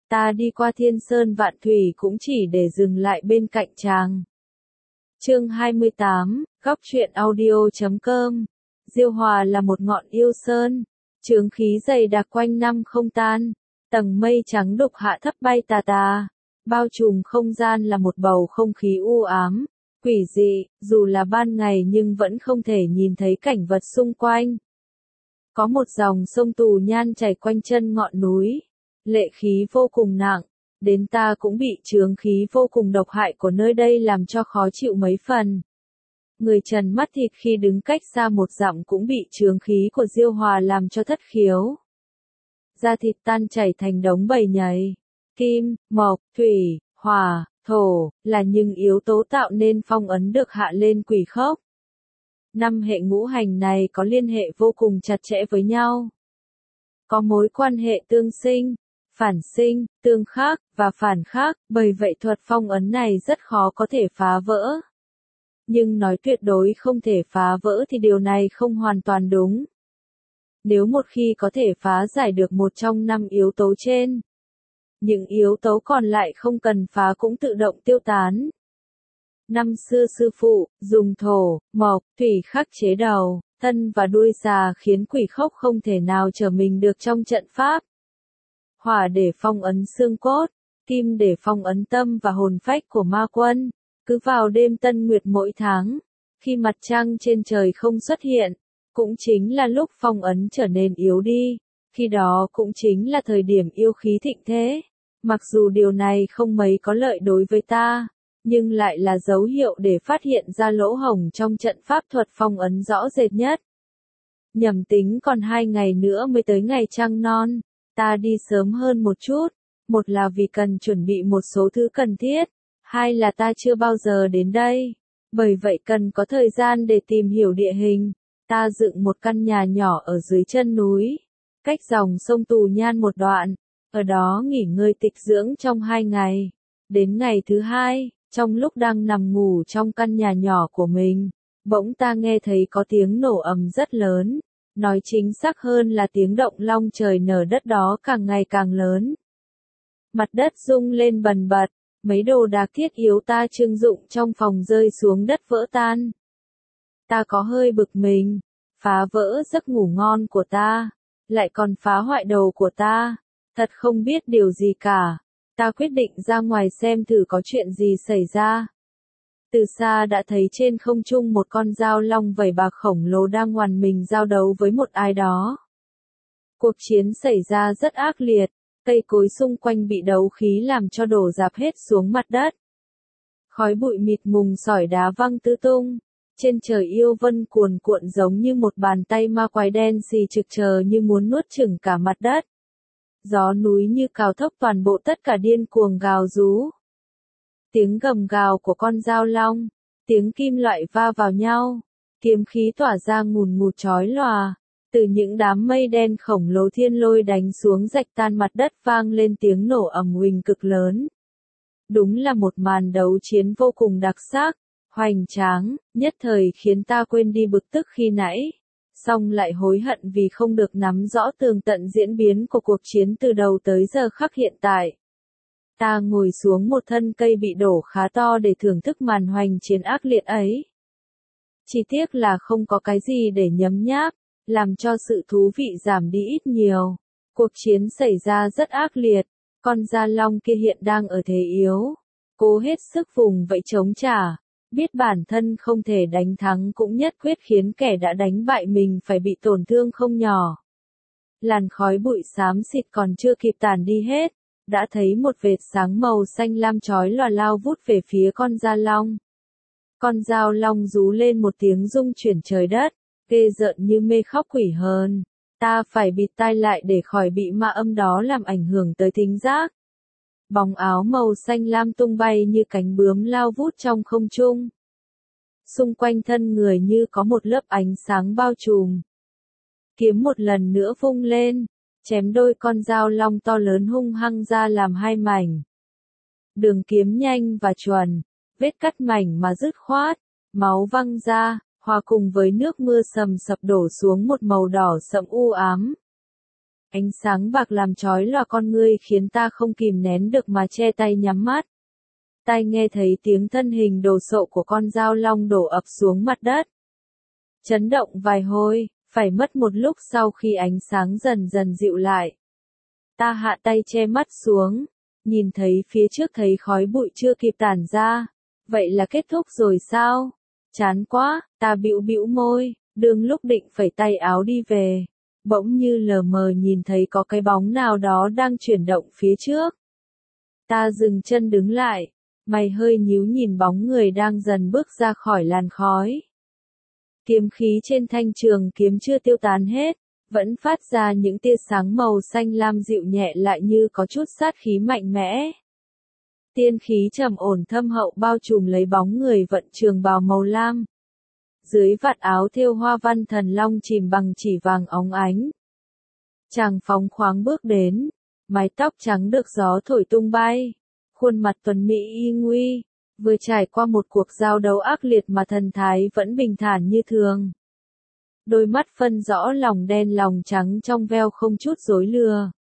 Ta đi qua thiên sơn vạn thủy cũng chỉ để dừng lại bên cạnh chàng. Chương 28, góc truyện audio.com. Diêu Hòa là một ngọn yêu sơn, chướng khí dày đặc quanh năm không tan, tầng mây trắng đục hạ thấp bay tà tà, bao trùm không gian là một bầu không khí u ám, quỷ dị, dù là ban ngày nhưng vẫn không thể nhìn thấy cảnh vật xung quanh. Có một dòng sông Tù Nhan chảy quanh chân ngọn núi, lệ khí vô cùng nặng, đến ta cũng bị chướng khí vô cùng độc hại của nơi đây làm cho khó chịu mấy phần. Người trần mắt thịt khi đứng cách xa một dặm cũng bị chướng khí của Diêu Hòa làm cho thất khiếu. Da thịt tan chảy thành đống bầy nhầy. Kim, mộc, thủy, hỏa, thổ, là những yếu tố tạo nên phong ấn được hạ lên quỷ khốc. 5 hệ ngũ hành này có liên hệ vô cùng chặt chẽ với nhau. Có mối quan hệ tương sinh, phản sinh, tương khắc, và phản khắc, bởi vậy thuật phong ấn này rất khó có thể phá vỡ. Nhưng nói tuyệt đối không thể phá vỡ thì điều này không hoàn toàn đúng. Nếu một khi có thể phá giải được một trong 5 yếu tố trên, những yếu tố còn lại không cần phá cũng tự động tiêu tán. Năm xưa sư phụ, dùng thổ, mộc, thủy khắc chế đầu, thân và đuôi xà khiến quỷ khốc không thể nào trở mình được trong trận pháp. Hỏa để phong ấn xương cốt, kim để phong ấn tâm và hồn phách của ma quân. Cứ vào đêm Tân Nguyệt mỗi tháng, khi mặt trăng trên trời không xuất hiện, cũng chính là lúc phong ấn trở nên yếu đi, khi đó cũng chính là thời điểm yêu khí thịnh thế. Mặc dù điều này không mấy có lợi đối với ta, nhưng lại là dấu hiệu để phát hiện ra lỗ hổng trong trận pháp thuật phong ấn rõ rệt nhất. Nhầm tính còn 2 ngày nữa mới tới ngày trăng non, ta đi sớm hơn một chút, một là vì cần chuẩn bị một số thứ cần thiết, hai là ta chưa bao giờ đến đây, bởi vậy cần có thời gian để tìm hiểu địa hình. Ta dựng một căn nhà nhỏ ở dưới chân núi, cách dòng sông Tù Nhan một đoạn, ở đó nghỉ ngơi tịch dưỡng trong 2 ngày. Đến ngày thứ 2, trong lúc đang nằm ngủ trong căn nhà nhỏ của mình, bỗng ta nghe thấy có tiếng nổ ầm rất lớn, nói chính xác hơn là tiếng động long trời nở đất đó càng ngày càng lớn. Mặt đất rung lên bần bật, mấy đồ đạc thiết yếu ta trưng dụng trong phòng rơi xuống đất vỡ tan. Ta có hơi bực mình, phá vỡ giấc ngủ ngon của ta, lại còn phá hoại đầu của ta, thật không biết điều gì cả. Ta quyết định ra ngoài xem thử có chuyện gì xảy ra. Từ xa đã thấy trên không trung một con dao long vảy bạc khổng lồ đang oằn mình giao đấu với một ai đó. Cuộc chiến xảy ra rất ác liệt, cây cối xung quanh bị đấu khí làm cho đổ rạp hết xuống mặt đất. Khói bụi mịt mùng sỏi đá văng tứ tung, trên trời yêu vân cuồn cuộn giống như một bàn tay ma quái đen xì trực chờ như muốn nuốt chửng cả mặt đất. Gió núi như cào thốc toàn bộ tất cả điên cuồng gào rú. Tiếng gầm gào của con dao long, tiếng kim loại va vào nhau, kiếm khí tỏa ra ngùn ngụt chói lòa, từ những đám mây đen khổng lồ thiên lôi đánh xuống rạch tan mặt đất vang lên tiếng nổ ầm ầm cực lớn. Đúng là một màn đấu chiến vô cùng đặc sắc, hoành tráng, nhất thời khiến ta quên đi bực tức khi nãy. Xong lại hối hận vì không được nắm rõ tường tận diễn biến của cuộc chiến từ đầu tới giờ khắc hiện tại. Ta ngồi xuống một thân cây bị đổ khá to để thưởng thức màn hoành chiến ác liệt ấy. Chỉ tiếc là không có cái gì để nhấm nháp, làm cho sự thú vị giảm đi ít nhiều. Cuộc chiến xảy ra rất ác liệt, con da long kia hiện đang ở thế yếu, cố hết sức vùng vẫy chống trả. Biết bản thân không thể đánh thắng cũng nhất quyết khiến kẻ đã đánh bại mình phải bị tổn thương không nhỏ. Làn khói bụi xám xịt còn chưa kịp tàn đi hết, đã thấy một vệt sáng màu xanh lam chói lòa lao vút về phía con dao long. Con dao long rú lên một tiếng rung chuyển trời đất, ghê rợn như mê khóc quỷ hờn. Ta phải bịt tai lại để khỏi bị ma âm đó làm ảnh hưởng tới thính giác. Bóng áo màu xanh lam tung bay như cánh bướm lao vút trong không trung. Xung quanh thân người như có một lớp ánh sáng bao trùm. Kiếm một lần nữa vung lên, chém đôi con dao long to lớn hung hăng ra làm 2 mảnh. Đường kiếm nhanh và chuẩn, vết cắt mảnh mà dứt khoát, máu văng ra, hòa cùng với nước mưa sầm sập đổ xuống một màu đỏ sậm u ám. Ánh sáng bạc làm chói lòa con ngươi khiến ta không kìm nén được mà che tay nhắm mắt. Tai nghe thấy tiếng thân hình đồ sộ của con dao long đổ ập xuống mặt đất. Chấn động vài hồi, phải mất một lúc sau khi ánh sáng dần dần dịu lại. Ta hạ tay che mắt xuống, nhìn thấy phía trước thấy khói bụi chưa kịp tản ra. Vậy là kết thúc rồi sao? Chán quá, ta bĩu bĩu môi, đương lúc định phẩy tay áo đi về. Bỗng như lờ mờ nhìn thấy có cái bóng nào đó đang chuyển động phía trước. Ta dừng chân đứng lại, mày hơi nhíu nhìn bóng người đang dần bước ra khỏi làn khói. Kiếm khí trên thanh trường kiếm chưa tiêu tán hết, vẫn phát ra những tia sáng màu xanh lam dịu nhẹ lại như có chút sát khí mạnh mẽ. Tiên khí trầm ổn thâm hậu bao trùm lấy bóng người vận trường bào màu lam. Dưới vạt áo thêu hoa văn thần long chìm bằng chỉ vàng óng ánh. Chàng phóng khoáng bước đến, mái tóc trắng được gió thổi tung bay, khuôn mặt tuấn mỹ y nguy, vừa trải qua một cuộc giao đấu ác liệt mà thần thái vẫn bình thản như thường. Đôi mắt phân rõ lòng đen lòng trắng trong veo không chút dối lừa.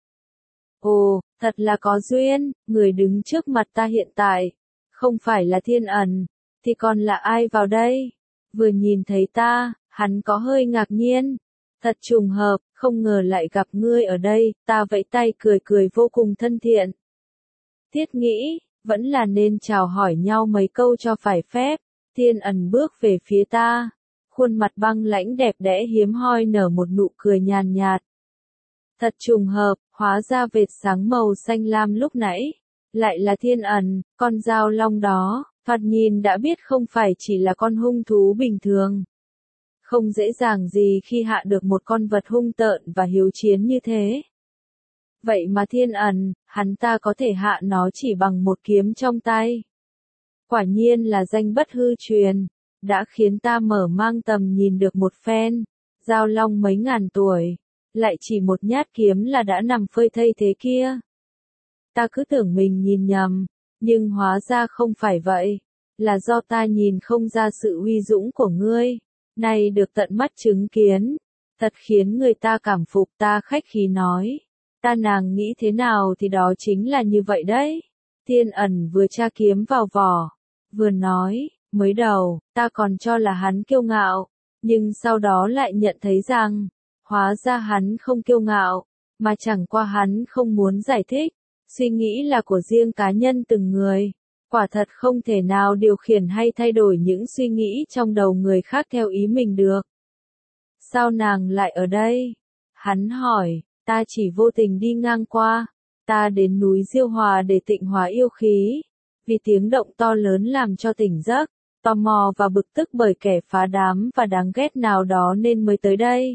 Ồ, thật là có duyên, người đứng trước mặt ta hiện tại, không phải là Thiên Ẩn, thì còn là ai vào đây? Vừa nhìn thấy ta, hắn có hơi ngạc nhiên. Thật trùng hợp, không ngờ lại gặp ngươi ở đây, ta vẫy tay cười cười vô cùng thân thiện. Thiết nghĩ, vẫn là nên chào hỏi nhau mấy câu cho phải phép. Thiên Ẩn bước về phía ta, khuôn mặt băng lãnh đẹp đẽ hiếm hoi nở một nụ cười nhàn nhạt. Thật trùng hợp, hóa ra vệt sáng màu xanh lam lúc nãy, lại là Thiên Ẩn, con dao long đó, thoạt nhìn đã biết không phải chỉ là con hung thú bình thường. Không dễ dàng gì khi hạ được một con vật hung tợn và hiếu chiến như thế. Vậy mà Thiên Ẩn, hắn ta có thể hạ nó chỉ bằng một kiếm trong tay. Quả nhiên là danh bất hư truyền, đã khiến ta mở mang tầm nhìn được một phen. Dao long mấy ngàn tuổi, lại chỉ một nhát kiếm là đã nằm phơi thây thế kia. Ta cứ tưởng mình nhìn nhầm, nhưng hóa ra không phải vậy, là do ta nhìn không ra sự uy dũng của ngươi. Này được tận mắt chứng kiến, thật khiến người ta cảm phục. Ta khách khí nói, ta nàng nghĩ thế nào thì đó chính là như vậy đấy. Thiên Ẩn vừa tra kiếm vào vỏ, vừa nói, mới đầu, ta còn cho là hắn kiêu ngạo, nhưng sau đó lại nhận thấy rằng, hóa ra hắn không kiêu ngạo, mà chẳng qua hắn không muốn giải thích, suy nghĩ là của riêng cá nhân từng người. Quả thật không thể nào điều khiển hay thay đổi những suy nghĩ trong đầu người khác theo ý mình được. Sao nàng lại ở đây? Hắn hỏi, ta chỉ vô tình đi ngang qua, ta đến núi Diêu Hòa để tịnh hóa yêu khí, vì tiếng động to lớn làm cho tỉnh giấc, tò mò và bực tức bởi kẻ phá đám và đáng ghét nào đó nên mới tới đây.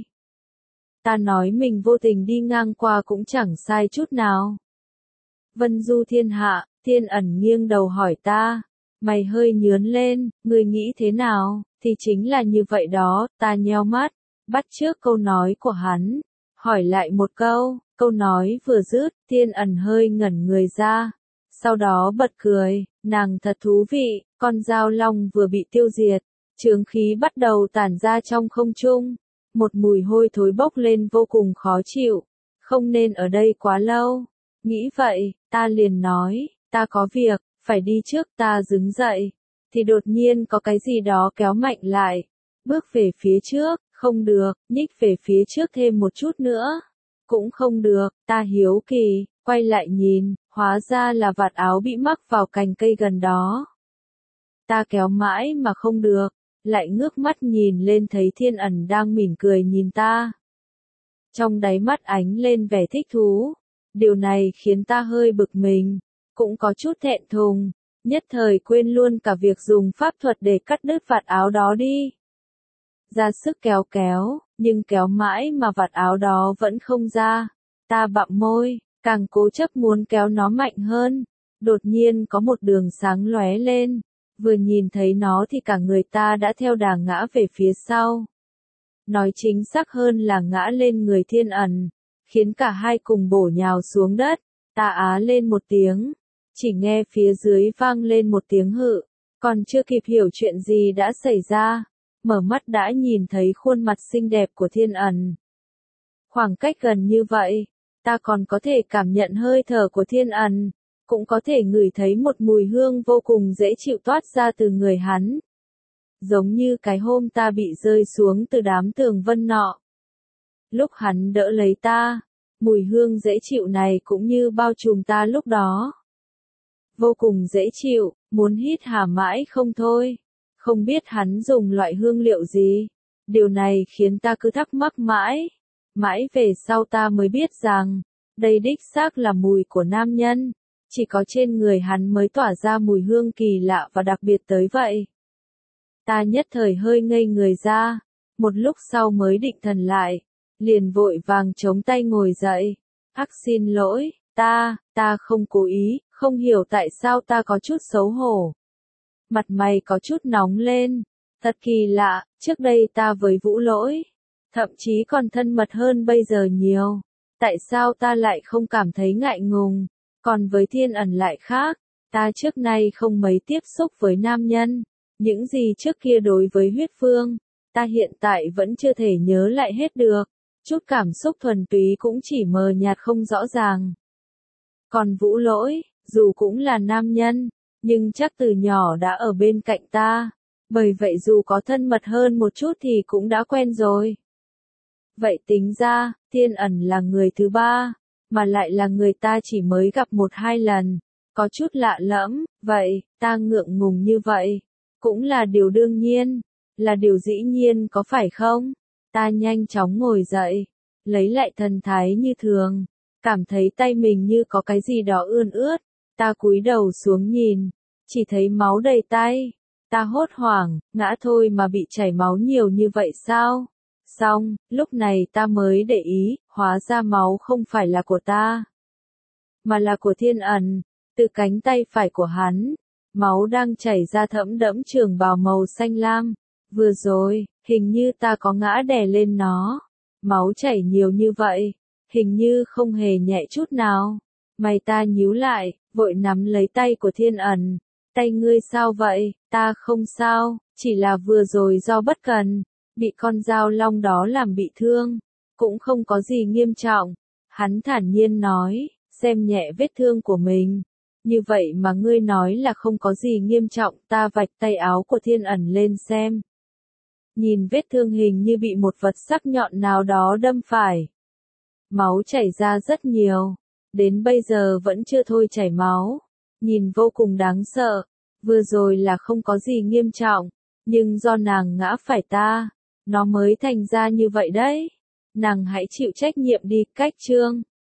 Ta nói mình vô tình đi ngang qua cũng chẳng sai chút nào. Vân du thiên hạ. Thiên Ẩn nghiêng đầu hỏi ta, mày hơi nhướng lên, ngươi nghĩ thế nào, thì chính là như vậy đó. Ta nheo mắt, bắt chước câu nói của hắn, hỏi lại một câu nói vừa dứt, Thiên Ẩn hơi ngẩn người ra, sau đó bật cười, nàng thật thú vị, con dao long vừa bị tiêu diệt, chướng khí bắt đầu tản ra trong không trung, một mùi hôi thối bốc lên vô cùng khó chịu, không nên ở đây quá lâu. Nghĩ vậy, ta liền nói, ta có việc, phải đi trước. Ta đứng dậy, thì đột nhiên có cái gì đó kéo mạnh lại, bước về phía trước, không được, nhích về phía trước thêm một chút nữa, cũng không được. Ta hiếu kỳ, quay lại nhìn, hóa ra là vạt áo bị mắc vào cành cây gần đó. Ta kéo mãi mà không được, lại ngước mắt nhìn lên thấy Thiên Ẩn đang mỉm cười nhìn ta. Trong đáy mắt ánh lên vẻ thích thú, điều này khiến ta hơi bực mình. Cũng có chút thẹn thùng, nhất thời quên luôn cả việc dùng pháp thuật để cắt đứt vạt áo đó đi. Ra sức kéo, nhưng kéo mãi mà vạt áo đó vẫn không ra. Ta bặm môi, càng cố chấp muốn kéo nó mạnh hơn. Đột nhiên có một đường sáng lóe lên, vừa nhìn thấy nó thì cả người ta đã theo đà ngã về phía sau. Nói chính xác hơn là ngã lên người Thiên Ẩn, khiến cả hai cùng bổ nhào xuống đất. Ta á lên một tiếng. Chỉ nghe phía dưới vang lên một tiếng hự, còn chưa kịp hiểu chuyện gì đã xảy ra, mở mắt đã nhìn thấy khuôn mặt xinh đẹp của Thiên Ẩn. Khoảng cách gần như vậy, ta còn có thể cảm nhận hơi thở của Thiên Ẩn, cũng có thể ngửi thấy một mùi hương vô cùng dễ chịu toát ra từ người hắn. Giống như cái hôm ta bị rơi xuống từ đám tường vân nọ. Lúc hắn đỡ lấy ta, mùi hương dễ chịu này cũng như bao trùm ta lúc đó. Vô cùng dễ chịu, muốn hít hà mãi không thôi. Không biết hắn dùng loại hương liệu gì. Điều này khiến ta cứ thắc mắc mãi. Mãi về sau ta mới biết rằng, đây đích xác là mùi của nam nhân. Chỉ có trên người hắn mới tỏa ra mùi hương kỳ lạ và đặc biệt tới vậy. Ta nhất thời hơi ngây người ra. Một lúc sau mới định thần lại. Liền vội vàng chống tay ngồi dậy. Ác xin lỗi, ta không cố ý, không hiểu tại sao ta có chút xấu hổ. Mặt mày có chút nóng lên. Thật kỳ lạ, trước đây ta với Vũ Lỗi, thậm chí còn thân mật hơn bây giờ nhiều. Tại sao ta lại không cảm thấy ngại ngùng, còn với Thiên Ẩn lại khác, ta trước nay không mấy tiếp xúc với nam nhân. Những gì trước kia đối với Huyết Phương, ta hiện tại vẫn chưa thể nhớ lại hết được. Chút cảm xúc thuần túy cũng chỉ mờ nhạt không rõ ràng. Còn Vũ Lỗi, dù cũng là nam nhân, nhưng chắc từ nhỏ đã ở bên cạnh ta. Bởi vậy dù có thân mật hơn một chút thì cũng đã quen rồi. Vậy tính ra, Thiên Ẩn là người thứ ba, mà lại là người ta chỉ mới gặp 1-2 lần. Có chút lạ lẫm, vậy, ta ngượng ngùng như vậy. Cũng là điều đương nhiên, là điều dĩ nhiên có phải không? Ta nhanh chóng ngồi dậy, lấy lại thần thái như thường, cảm thấy tay mình như có cái gì đó ươn ướt. Ta cúi đầu xuống nhìn, chỉ thấy máu đầy tay. Ta hốt hoảng, ngã thôi mà bị chảy máu nhiều như vậy sao? Xong, lúc này ta mới để ý, hóa ra máu không phải là của ta, mà là của Thiên Ẩn. Từ cánh tay phải của hắn, máu đang chảy ra thẫm đẫm trường bào màu xanh lam. Vừa rồi, hình như ta có ngã đè lên nó. Máu chảy nhiều như vậy, hình như không hề nhẹ chút nào. Mày ta nhíu lại, vội nắm lấy tay của Thiên Ẩn. Tay ngươi sao vậy? Ta không sao, chỉ là vừa rồi do bất cần, bị con dao long đó làm bị thương. Cũng không có gì nghiêm trọng. Hắn thản nhiên nói, xem nhẹ vết thương của mình. Như vậy mà ngươi nói là không có gì nghiêm trọng. Ta vạch tay áo của Thiên Ẩn lên xem. Nhìn vết thương hình như bị một vật sắc nhọn nào đó đâm phải. Máu chảy ra rất nhiều. Đến bây giờ vẫn chưa thôi chảy máu. Nhìn vô cùng đáng sợ. Vừa rồi là không có gì nghiêm trọng. Nhưng do nàng ngã phải ta, nó mới thành ra như vậy đấy. Nàng hãy chịu trách nhiệm đi. Cách chương